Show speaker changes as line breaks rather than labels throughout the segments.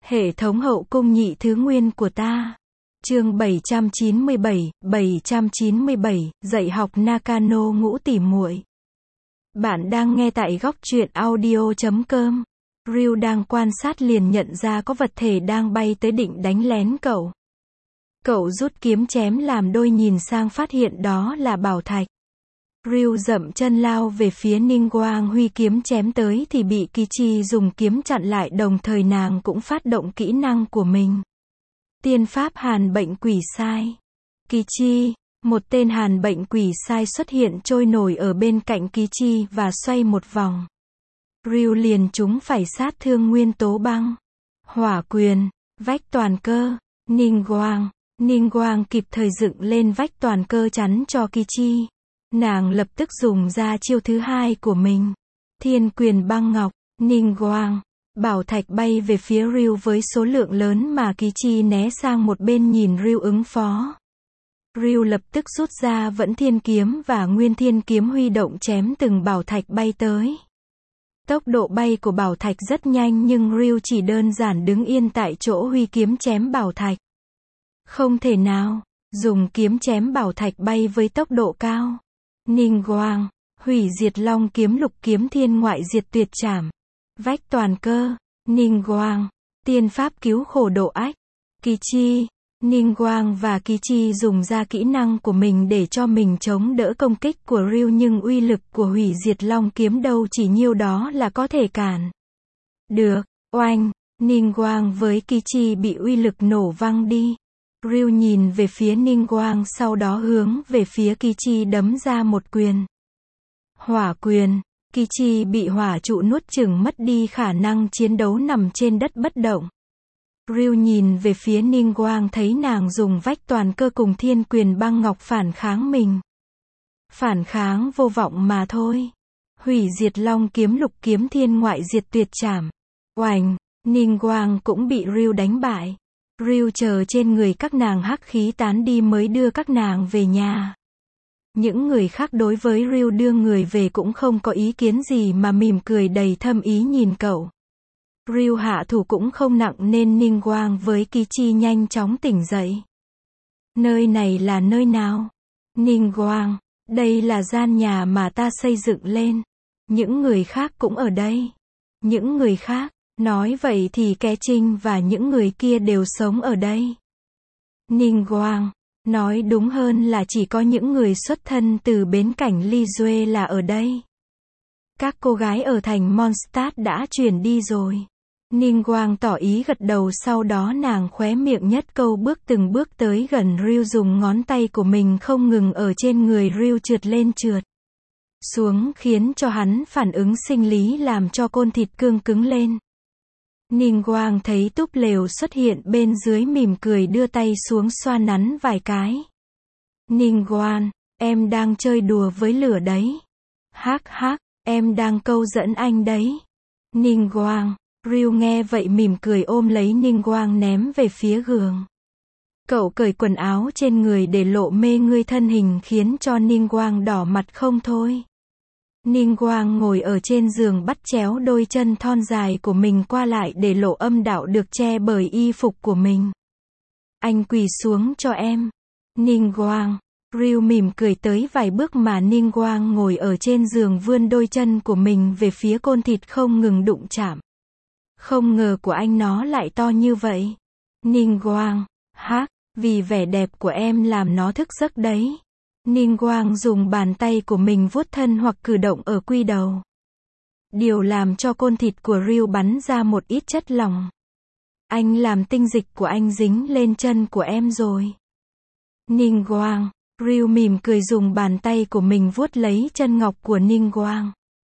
Hệ thống hậu cung nhị thứ nguyên của ta. Chương 797, dạy học Nakano ngũ tỉ muội. Bạn đang nghe tại góc truyện audio.com. Ryu đang quan sát liền nhận ra có vật thể đang bay tới định đánh lén cậu. Cậu rút kiếm chém làm đôi, nhìn sang phát hiện đó là bảo thạch. Ryu dậm chân lao về phía Ningguang, huy kiếm chém tới thì bị Kichi dùng kiếm chặn lại, đồng thời nàng cũng phát động kỹ năng của mình. Tiên pháp hàn bệnh quỷ sai. Kichi, một tên hàn bệnh quỷ sai xuất hiện trôi nổi ở bên cạnh Kichi và xoay một vòng. Ryu liền trúng phải sát thương nguyên tố băng. Hỏa quyền, vách toàn cơ, Ningguang kịp thời dựng lên vách toàn cơ chắn cho Kichi. Nàng lập tức dùng ra chiêu thứ hai của mình. Thiên quyền băng ngọc, Ningguang. Bảo thạch bay về phía Ryu với số lượng lớn mà Kichi né sang một bên nhìn Ryu ứng phó. Ryu lập tức rút ra Vẫn Thiên kiếm và Nguyên Thiên kiếm huy động chém từng bảo thạch bay tới. Tốc độ bay của bảo thạch rất nhanh nhưng Ryu chỉ đơn giản đứng yên tại chỗ huy kiếm chém bảo thạch. Không thể nào, dùng kiếm chém bảo thạch bay với tốc độ cao. Ningguang, hủy diệt long kiếm, lục kiếm thiên ngoại diệt tuyệt trảm. Vách toàn cơ, Ningguang, tiên pháp cứu khổ độ ách. Kichi, Ningguang và Kichi dùng ra kỹ năng của mình để cho mình chống đỡ công kích của Ryu, nhưng uy lực của hủy diệt long kiếm đâu chỉ nhiêu đó là có thể cản được. Oanh, Ningguang với Kichi bị uy lực nổ văng đi. Ryu nhìn về phía Ningguang, sau đó hướng về phía Kichi đấm ra một quyền. Hỏa quyền, Kichi bị hỏa trụ nuốt chửng, mất đi khả năng chiến đấu, nằm trên đất bất động. Ryu nhìn về phía Ningguang, thấy nàng dùng vách toàn cơ cùng thiên quyền băng ngọc phản kháng mình. Phản kháng vô vọng mà thôi. Hủy diệt long kiếm, lục kiếm thiên ngoại diệt tuyệt trảm. Oành, Ningguang cũng bị Ryu đánh bại. Ryu chờ trên người các nàng hắc khí tán đi mới đưa các nàng về nhà. Những người khác đối với Ryu đưa người về cũng không có ý kiến gì mà mỉm cười đầy thâm ý nhìn cậu. Ryu hạ thủ cũng không nặng nên Ningguang với Kichi nhanh chóng tỉnh dậy. Nơi này là nơi nào? Ningguang, đây là gian nhà mà ta xây dựng lên. Những người khác cũng ở đây. Những người khác, nói vậy thì Ke Trinh và những người kia đều sống ở đây. Ningguang, nói đúng hơn là chỉ có những người xuất thân từ bến cảnh Li Duê là ở đây. Các cô gái ở thành Mondstadt đã chuyển đi rồi. Ningguang tỏ ý gật đầu, sau đó nàng khóe miệng nhất câu, từng bước tới gần Ryu, dùng ngón tay của mình không ngừng ở trên người Ryu trượt lên trượt xuống, khiến cho hắn phản ứng sinh lý làm cho côn thịt cương cứng lên. Ningguang thấy túp lều xuất hiện bên dưới, mỉm cười đưa tay xuống xoa nắn vài cái. Ningguang, em đang chơi đùa với lửa đấy. Hắc hắc, em đang câu dẫn anh đấy. Ningguang, Ryu nghe vậy mỉm cười ôm lấy Ningguang ném về phía giường. Cậu cởi quần áo trên người để lộ mê người thân hình, khiến cho Ningguang đỏ mặt không thôi. Ningguang ngồi ở trên giường, bắt chéo đôi chân thon dài của mình qua lại để lộ âm đạo được che bởi y phục của mình. Anh quỳ xuống cho em. Ningguang, Ryu mỉm cười tới vài bước mà Ningguang ngồi ở trên giường vươn đôi chân của mình về phía côn thịt không ngừng đụng chạm. Không ngờ của anh nó lại to như vậy. Ningguang, hắc, vì vẻ đẹp của em làm nó thức giấc đấy. Ningguang dùng bàn tay của mình vuốt thân hoặc cử động ở quy đầu. Điều làm cho côn thịt của Ryu bắn ra một ít chất lỏng. Anh làm tinh dịch của anh dính lên chân của em rồi. Ningguang, Ryu mỉm cười dùng bàn tay của mình vuốt lấy chân ngọc của Ningguang.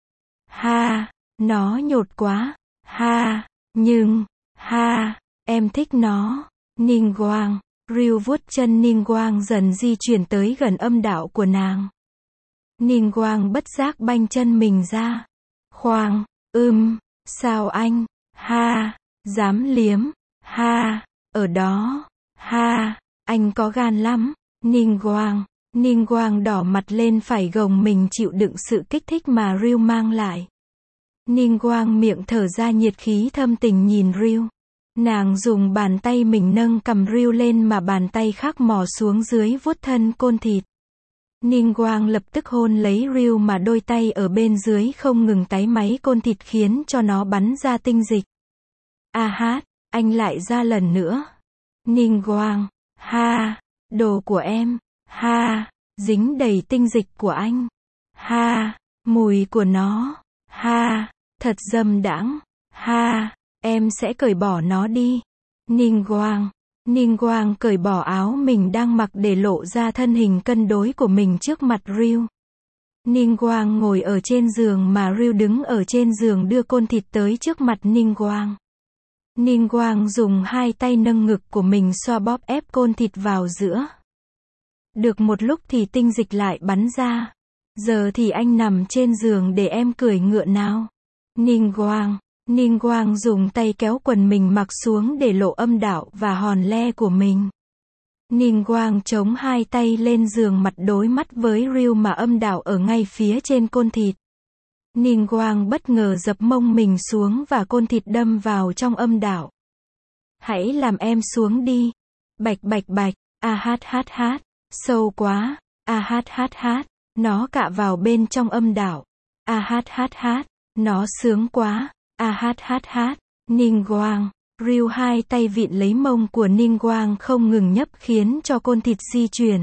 Ha, nó nhột quá. Ha, nhưng, ha, em thích nó. Ningguang, Ryu vuốt chân Ningguang dần di chuyển tới gần âm đạo của nàng. Ningguang bất giác banh chân mình ra. Khoang, sao anh, ha, dám liếm, ha, ở đó, ha, anh có gan lắm. Ningguang đỏ mặt lên, phải gồng mình chịu đựng sự kích thích mà Ryu mang lại. Ningguang miệng thở ra nhiệt khí thâm tình nhìn Ryu. Nàng dùng bàn tay mình nâng cầm Ryu lên mà bàn tay khác mò xuống dưới vuốt thân côn thịt. Ninh Quang lập tức hôn lấy Ryu mà đôi tay ở bên dưới không ngừng táy máy côn thịt khiến cho nó bắn ra tinh dịch. A hát, anh lại ra lần nữa. Ninh Quang, ha, đồ của em, ha, dính đầy tinh dịch của anh. Ha, mùi của nó, ha, thật dâm đãng, ha, em sẽ cởi bỏ nó đi. Ninh Quang cởi bỏ áo mình đang mặc để lộ ra thân hình cân đối của mình trước mặt Ryu. Ninh Quang ngồi ở trên giường mà Ryu đứng ở trên giường đưa côn thịt tới trước mặt Ninh Quang. Ninh Quang dùng hai tay nâng ngực của mình xoa bóp ép côn thịt vào giữa. Được một lúc thì tinh dịch lại bắn ra. Giờ thì anh nằm trên giường để em cưỡi ngựa nào. Ninh Quang dùng tay kéo quần mình mặc xuống để lộ âm đạo và hòn le của mình. Ninh Quang chống hai tay lên giường mặt đối mắt với Ryu mà âm đạo ở ngay phía trên côn thịt. Ninh Quang bất ngờ dập mông mình xuống và côn thịt đâm vào trong âm đạo. Hãy làm em xuống đi. Bạch bạch bạch, a hát hát hát, sâu quá, a hát hát hát, nó cạ vào bên trong âm đạo. A hát hát hát, nó sướng quá, a hát hát hát. Ninh Quang, Ryu hai tay vịn lấy mông của Ninh Quang không ngừng nhấp khiến cho côn thịt di chuyển.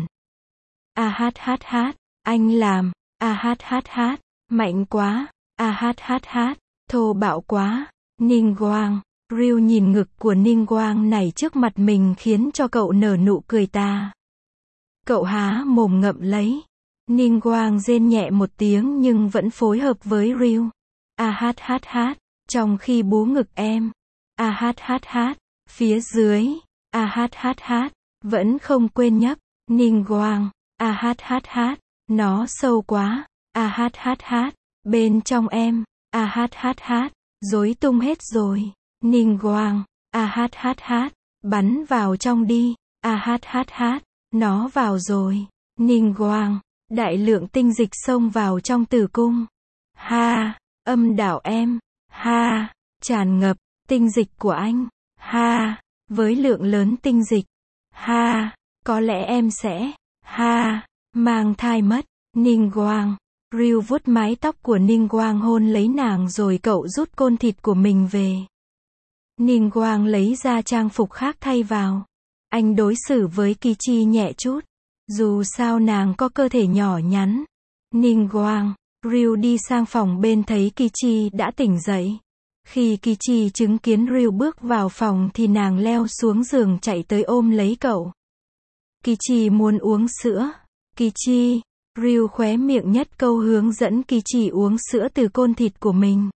A hát hát hát, anh làm, a hát hát hát, mạnh quá, a hát hát hát, thô bạo quá. Ninh Quang, Ryu nhìn ngực của Ninh Quang này trước mặt mình khiến cho cậu nở nụ cười tà. Cậu há mồm ngậm lấy. Ninh Quang rên nhẹ một tiếng nhưng vẫn phối hợp với Ryu. A hát hát hát, trong khi bú ngực em. A hát hát hát, phía dưới. A hát hát hát, vẫn không quên nhấp. Ninh Quang, a hát hát hát, nó sâu quá. A hát hát hát, bên trong em. A hát hát hát, rối tung hết rồi. Ninh Quang, a hát hát hát, bắn vào trong đi. A hát hát hát, nó vào rồi. Ninh Quang, đại lượng tinh dịch xông vào trong tử cung. Ha, âm đạo em. Ha, tràn ngập, tinh dịch của anh. Ha, với lượng lớn tinh dịch. Ha, có lẽ em sẽ. Ha, mang thai mất. Ninh Quang, Ryu vuốt mái tóc của Ninh Quang hôn lấy nàng rồi cậu rút côn thịt của mình về. Ninh Quang lấy ra trang phục khác thay vào. Anh đối xử với Kichi nhẹ chút. Dù sao nàng có cơ thể nhỏ nhắn. Ninh Quang, Ryu đi sang phòng bên thấy Kichi đã tỉnh dậy. Khi Kichi chứng kiến Ryu bước vào phòng thì nàng leo xuống giường chạy tới ôm lấy cậu. Kichi muốn uống sữa. Kichi, Ryu khóe miệng nhất câu hướng dẫn Kichi uống sữa từ côn thịt của mình.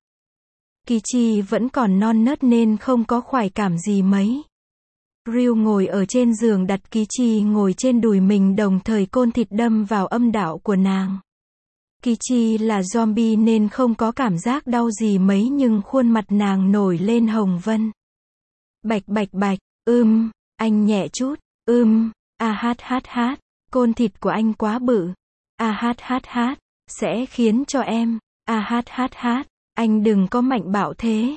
Kichi vẫn còn non nớt nên không có khoái cảm gì mấy. Ryu ngồi ở trên giường đặt Kichi ngồi trên đùi mình đồng thời côn thịt đâm vào âm đạo của nàng. Kichi là zombie nên không có cảm giác đau gì mấy nhưng khuôn mặt nàng nổi lên hồng vân. Bạch bạch bạch, anh nhẹ chút, a hát hát hát, côn thịt của anh quá bự. A hát hát hát, sẽ khiến cho em, a hát hát hát, anh đừng có mạnh bạo thế.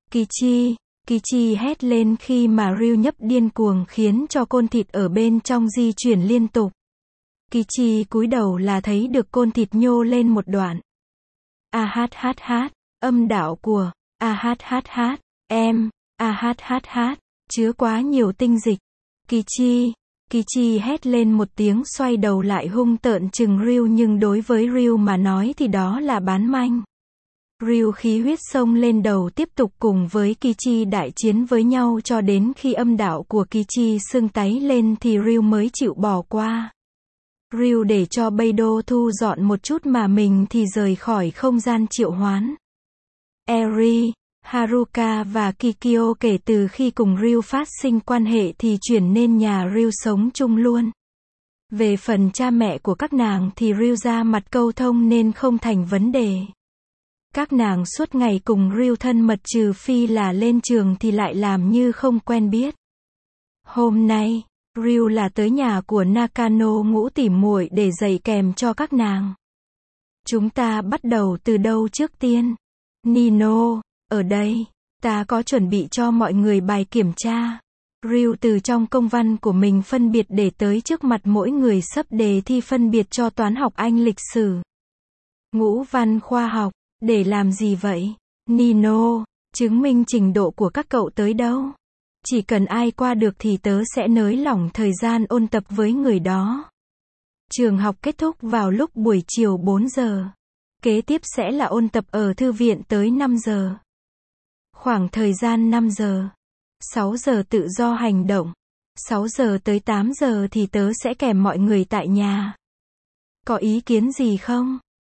Kichi hét lên khi mà Ryu nhấp điên cuồng khiến cho côn thịt ở bên trong di chuyển liên tục. Kichi cúi đầu là thấy được côn thịt nhô lên một đoạn. A hát hát hát, âm đạo của, a hát hát hát, em, a hát hát hát, chứa quá nhiều tinh dịch. Kichi hét lên một tiếng xoay đầu lại hung tợn chừng Ryu nhưng đối với Ryu mà nói thì đó là bán manh. Ryu khí huyết xông lên đầu tiếp tục cùng với Kichi đại chiến với nhau cho đến khi âm đạo của Kichi sưng tấy lên thì Ryu mới chịu bỏ qua. Ryu để cho Beidou thu dọn một chút mà mình thì rời khỏi không gian triệu hoán. Eri, Haruka và Kikyo kể từ khi cùng Ryu phát sinh quan hệ thì chuyển nên nhà Ryu sống chung luôn. Về phần cha mẹ của các nàng thì Ryu ra mặt câu thông nên không thành vấn đề. Các nàng suốt ngày cùng Ryu thân mật trừ phi là lên trường thì lại làm như không quen biết. Hôm nay, Ryu là tới nhà của Nakano ngũ tỉ muội để dạy kèm cho các nàng. Chúng ta bắt đầu từ đâu trước tiên? Nino, ở đây. Ta có chuẩn bị cho mọi người bài kiểm tra. Ryu từ trong công văn của mình phân biệt để tới trước mặt mỗi người sấp đề thi phân biệt cho toán học, Anh, lịch sử, ngữ văn, khoa học. Để làm gì vậy? Nino, chứng minh trình độ của các cậu tới đâu. Chỉ cần ai qua được thì tớ sẽ nới lỏng thời gian ôn tập với người đó. Trường học kết thúc vào lúc buổi chiều 4 giờ. Kế tiếp sẽ là ôn tập ở thư viện tới 5 giờ. Khoảng thời gian 5 giờ. 6 giờ tự do hành động. 6 giờ tới 8 giờ thì tớ sẽ kèm mọi người tại nhà. Có ý kiến gì không?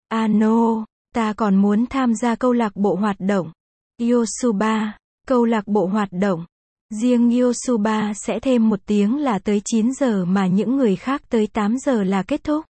No, ta còn muốn tham gia câu lạc bộ hoạt động. Yosuba, câu lạc bộ hoạt động. Riêng Yosuba sẽ thêm 1 tiếng là tới 9 giờ mà những người khác tới 8 giờ là kết thúc.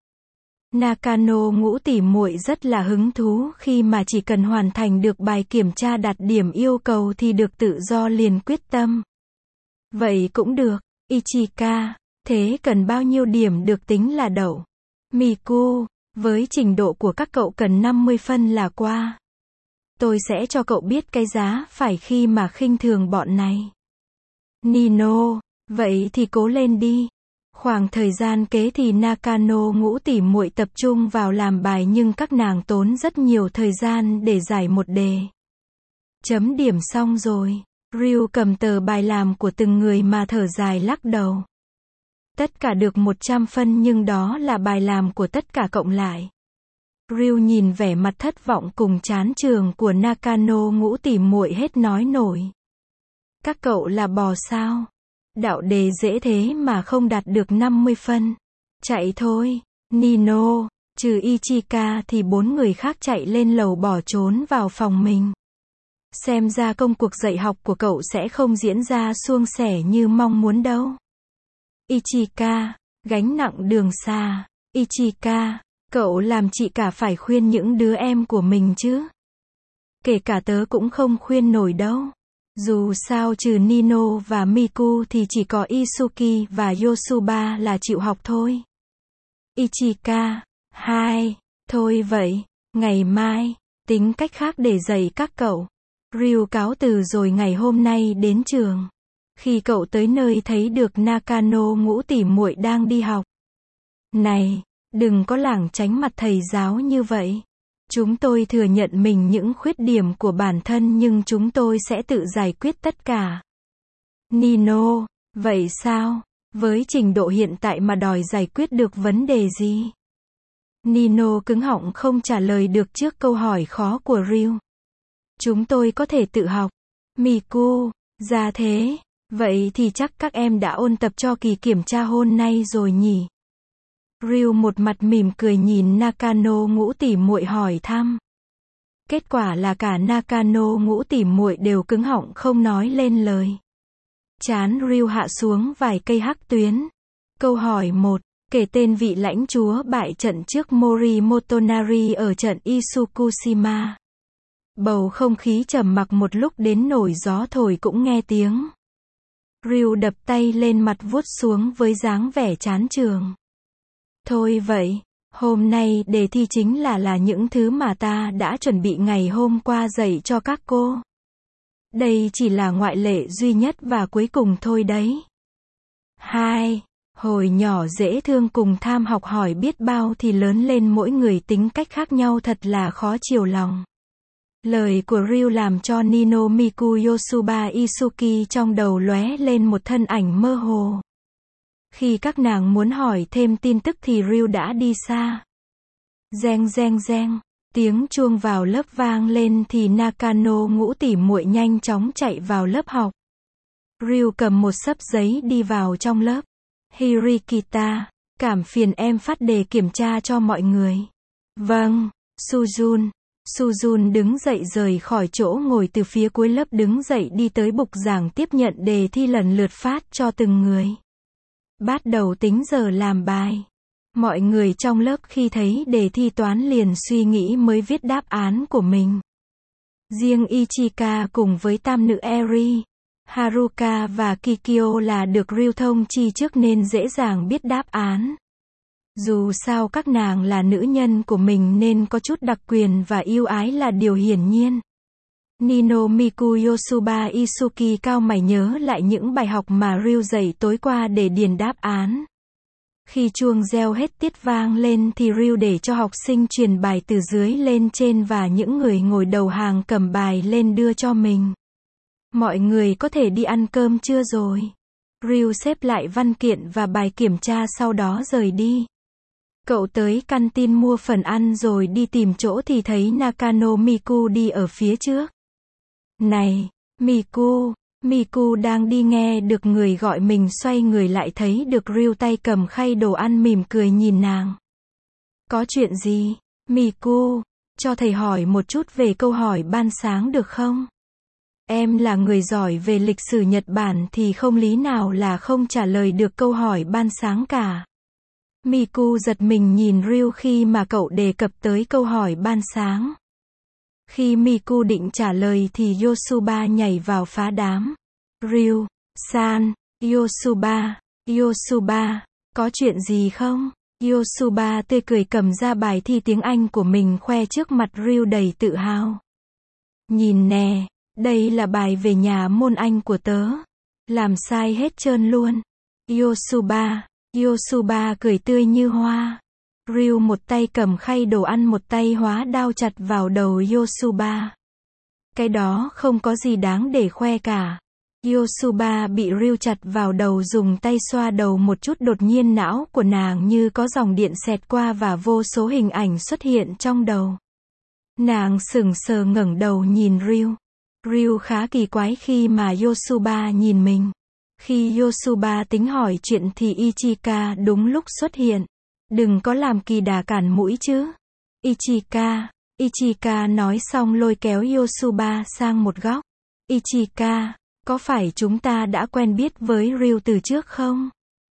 Nakano ngũ tỉ muội rất là hứng thú khi mà chỉ cần hoàn thành được bài kiểm tra đạt điểm yêu cầu thì được tự do, liền quyết tâm. Vậy cũng được, Ichika, thế cần bao nhiêu điểm được tính là đậu? Miku, với trình độ của các cậu cần 50 phân là qua. Tôi sẽ cho cậu biết cái giá phải khi mà khinh thường bọn này. Nino, vậy thì cố lên đi. Khoảng thời gian kế thì Nakano ngũ tỉ muội tập trung vào làm bài nhưng các nàng tốn rất nhiều thời gian để giải một đề. Chấm điểm xong rồi, Ryu cầm tờ bài làm của từng người mà thở dài lắc đầu. Tất cả được 100 phân nhưng đó là bài làm của tất cả cộng lại. Ryu nhìn vẻ mặt thất vọng cùng chán trường của Nakano ngũ tỉ muội hết nói nổi. Các cậu là bò sao? Đạo đề dễ thế mà không đạt được 50 phân. Chạy thôi, Nino, trừ Ichika thì 4 người khác chạy lên lầu bỏ trốn vào phòng mình. Xem ra công cuộc dạy học của cậu sẽ không diễn ra suôn sẻ như mong muốn đâu. Ichika, gánh nặng đường xa. Ichika, cậu làm chị cả phải khuyên những đứa em của mình chứ. Kể cả tớ cũng không khuyên nổi đâu. Dù sao trừ Nino và Miku thì chỉ có Isuki và Yosuba là chịu học thôi. Ichika, thôi vậy, ngày mai, tính cách khác để dạy các cậu. Ryu cáo từ rồi ngày hôm nay đến trường. Khi cậu tới nơi thấy được Nakano ngũ tỉ muội đang đi học. Này, đừng có lảng tránh mặt thầy giáo như vậy. Chúng tôi thừa nhận mình những khuyết điểm của bản thân nhưng chúng tôi sẽ tự giải quyết tất cả. Nino, vậy sao? Với trình độ hiện tại mà đòi giải quyết được vấn đề gì? Nino cứng họng không trả lời được trước câu hỏi khó của Ryu. Chúng tôi có thể tự học. Miku, ra thế. Vậy thì chắc các em đã ôn tập cho kỳ kiểm tra hôm nay rồi nhỉ? Ryu một mặt mỉm cười nhìn Nakano ngũ tỉ muội hỏi thăm. Kết quả là cả Nakano ngũ tỉ muội đều cứng họng không nói lên lời. Trán Ryu hạ xuống vài cây hắc tuyến. Câu hỏi 1. Kể tên vị lãnh chúa bại trận trước Mori Motonari ở trận Isukushima. Bầu không khí trầm mặc một lúc đến nổi gió thổi cũng nghe tiếng. Ryu đập tay lên mặt vuốt xuống với dáng vẻ chán trường. Thôi vậy, hôm nay đề thi chính là những thứ mà ta đã chuẩn bị ngày hôm qua dạy cho các cô. Đây chỉ là ngoại lệ duy nhất và cuối cùng thôi đấy. 2. Hồi nhỏ dễ thương cùng tham học hỏi biết bao thì lớn lên mỗi người tính cách khác nhau thật là khó chiều lòng. Lời của Ryu làm cho Nino, Miku, Yosuba, Isuki trong đầu lóe lên một thân ảnh mơ hồ. Khi các nàng muốn hỏi thêm tin tức thì Ryu đã đi xa. Reng reng reng, tiếng chuông vào lớp vang lên thì Nakano ngũ tỉ muội nhanh chóng chạy vào lớp học. Ryu cầm một xấp giấy đi vào trong lớp. Hirikita, cảm phiền em phát đề kiểm tra cho mọi người. Vâng, Sujun. Sujun đứng dậy rời khỏi chỗ ngồi từ phía cuối lớp đứng dậy đi tới bục giảng tiếp nhận đề thi lần lượt phát cho từng người. Bắt đầu tính giờ làm bài. Mọi người trong lớp khi thấy đề thi toán liền suy nghĩ mới viết đáp án của mình. Riêng Ichika cùng với tam nữ Eri, Haruka và Kikyo là được Ryu thông chi trước nên dễ dàng biết đáp án. Dù sao các nàng là nữ nhân của mình nên có chút đặc quyền và ưu ái là điều hiển nhiên. Nino Miku Yosuba Isuki cao mày nhớ lại những bài học mà Ryu dạy tối qua để điền đáp án. Khi chuông reo hết tiết vang lên thì Ryu để cho học sinh truyền bài từ dưới lên trên và những người ngồi đầu hàng cầm bài lên đưa cho mình. Mọi người có thể đi ăn cơm chưa rồi? Ryu xếp lại văn kiện và bài kiểm tra sau đó rời đi. Cậu tới canteen mua phần ăn rồi đi tìm chỗ thì thấy Nakano Miku đi ở phía trước. Này, Miku, Miku đang đi nghe được người gọi mình xoay người lại thấy được Ryu tay cầm khay đồ ăn mỉm cười nhìn nàng. Có chuyện gì? Miku, cho thầy hỏi một chút về câu hỏi ban sáng được không? Em là người giỏi về lịch sử Nhật Bản thì không lý nào là không trả lời được câu hỏi ban sáng cả. Miku giật mình nhìn Ryu khi mà cậu đề cập tới câu hỏi ban sáng. Khi Miku định trả lời thì Yosuba nhảy vào phá đám. Ryu-san, Yosuba, có chuyện gì không? Yosuba tươi cười cầm ra bài thi tiếng Anh của mình khoe trước mặt Ryu đầy tự hào. Nhìn nè, đây là bài về nhà môn Anh của tớ. Làm sai hết trơn luôn. Yosuba cười tươi như hoa. Ryu một tay cầm khay đồ ăn một tay hóa đao chặt vào đầu Yosuba. Cái đó không có gì đáng để khoe cả. Yosuba bị Ryu chặt vào đầu dùng tay xoa đầu một chút đột nhiên não của nàng như có dòng điện xẹt qua và vô số hình ảnh xuất hiện trong đầu. Nàng sững sờ ngẩng đầu nhìn Ryu. Ryu khá kỳ quái khi mà Yosuba nhìn mình. Khi Yosuba tính hỏi chuyện thì Ichika đúng lúc xuất hiện. Đừng có làm kỳ đà cản mũi chứ. Ichika nói xong lôi kéo Yosuba sang một góc. Ichika, có phải chúng ta đã quen biết với Ryu từ trước không?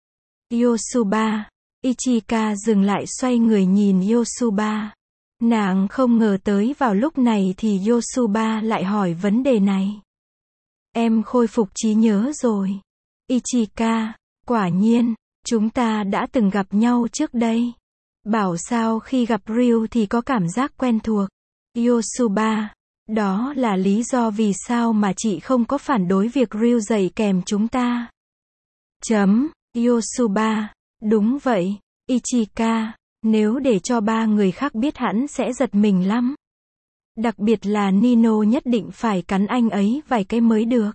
Ichika dừng lại xoay người nhìn Yosuba. Nàng không ngờ tới vào lúc này thì Yosuba lại hỏi vấn đề này. Em khôi phục trí nhớ rồi. Ichika, quả nhiên, chúng ta đã từng gặp nhau trước đây. Bảo sao khi gặp Ryu thì có cảm giác quen thuộc. Yosuba, đó là lý do vì sao mà chị không có phản đối việc Ryu dạy kèm chúng ta. Yosuba, đúng vậy, Ichika, nếu để cho ba người khác biết hẳn sẽ giật mình lắm. Đặc biệt là Nino nhất định phải cắn anh ấy vài cái mới được.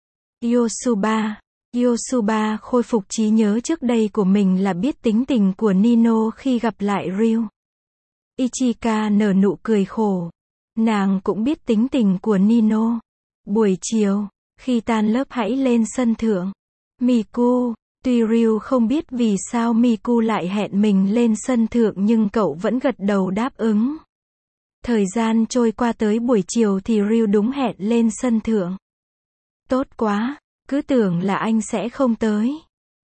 Yosuba khôi phục trí nhớ trước đây của mình là biết tính tình của Nino khi gặp lại Ryu. Ichika nở nụ cười khổ. Nàng cũng biết tính tình của Nino. Buổi chiều, khi tan lớp hãy lên sân thượng. Miku, tuy Ryu không biết vì sao Miku lại hẹn mình lên sân thượng nhưng cậu vẫn gật đầu đáp ứng. Thời gian trôi qua tới buổi chiều thì Ryu đúng hẹn lên sân thượng. Tốt quá, cứ tưởng là anh sẽ không tới.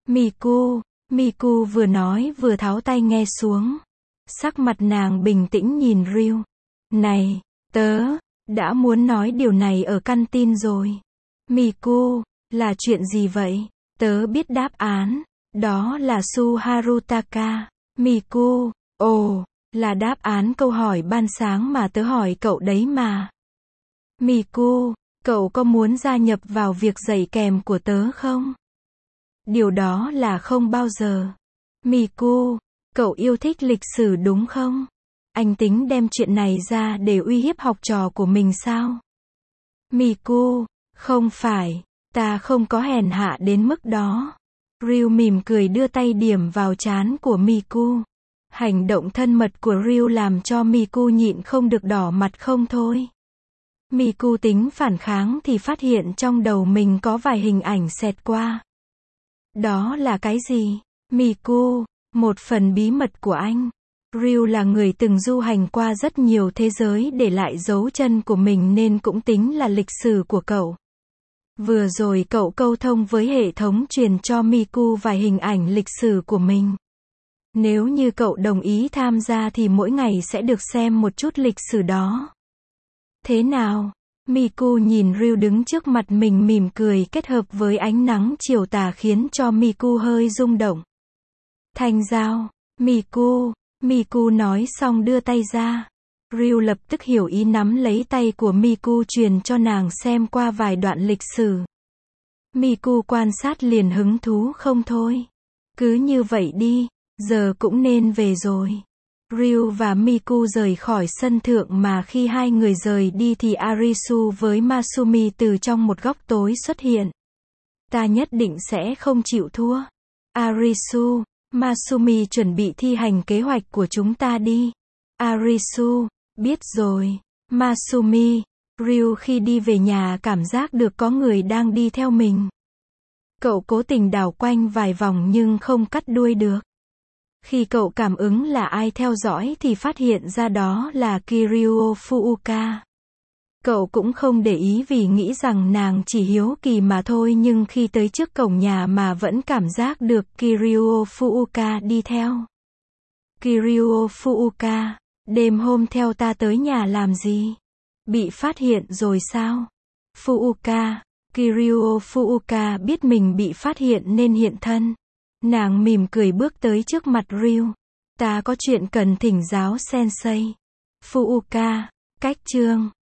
Miku vừa nói vừa tháo tai nghe xuống. Sắc mặt nàng bình tĩnh nhìn Ryu. Này, tớ đã muốn nói điều này ở canteen rồi. Miku, là chuyện gì vậy? Tớ biết đáp án. Đó là Suharutaka. Miku, ồ, là đáp án câu hỏi ban sáng mà tớ hỏi cậu đấy mà. Miku, cậu có muốn gia nhập vào việc dạy kèm của tớ không? Điều đó là không bao giờ. Miku, cậu yêu thích lịch sử đúng không? Anh tính đem chuyện này ra để uy hiếp học trò của mình sao? Miku, không phải, ta không có hèn hạ đến mức đó. Ryu mỉm cười đưa tay điểm vào trán của Miku. Hành động thân mật của Ryu làm cho Miku nhịn không được đỏ mặt không thôi. Miku tính phản kháng thì phát hiện trong đầu mình có vài hình ảnh xẹt qua. Đó là cái gì? Miku, một phần bí mật của anh. Ryu là người từng du hành qua rất nhiều thế giới để lại dấu chân của mình nên cũng tính là lịch sử của cậu. Vừa rồi cậu câu thông với hệ thống truyền cho Miku vài hình ảnh lịch sử của mình. Nếu như cậu đồng ý tham gia thì mỗi ngày sẽ được xem một chút lịch sử đó. Thế nào? Miku nhìn Ryu đứng trước mặt mình mỉm cười kết hợp với ánh nắng chiều tà khiến cho Miku hơi rung động. Thành giao, Miku nói xong đưa tay ra. Ryu lập tức hiểu ý nắm lấy tay của Miku truyền cho nàng xem qua vài đoạn lịch sử. Miku quan sát liền hứng thú không thôi. Cứ như vậy đi, giờ cũng nên về rồi. Ryu và Miku rời khỏi sân thượng mà khi hai người rời đi thì Arisu với Masumi từ trong một góc tối xuất hiện. Ta nhất định sẽ không chịu thua. Arisu, Masumi chuẩn bị thi hành kế hoạch của chúng ta đi. Arisu, biết rồi. Masumi, Ryu khi đi về nhà cảm giác được có người đang đi theo mình. Cậu cố tình đảo quanh vài vòng nhưng không cắt đuôi được. Khi cậu cảm ứng là ai theo dõi thì phát hiện ra đó là Kiryu Fuuka. Cậu cũng không để ý vì nghĩ rằng nàng chỉ hiếu kỳ mà thôi, nhưng khi tới trước cổng nhà mà vẫn cảm giác được Kiryu Fuuka đi theo. Kiryu Fuuka, đêm hôm theo ta tới nhà làm gì? Bị phát hiện rồi sao? Fuuka, Kiryu Fuuka biết mình bị phát hiện nên hiện thân. Nàng mỉm cười bước tới trước mặt Ryu. Ta có chuyện cần thỉnh giáo sensei. Fuuka, cách chương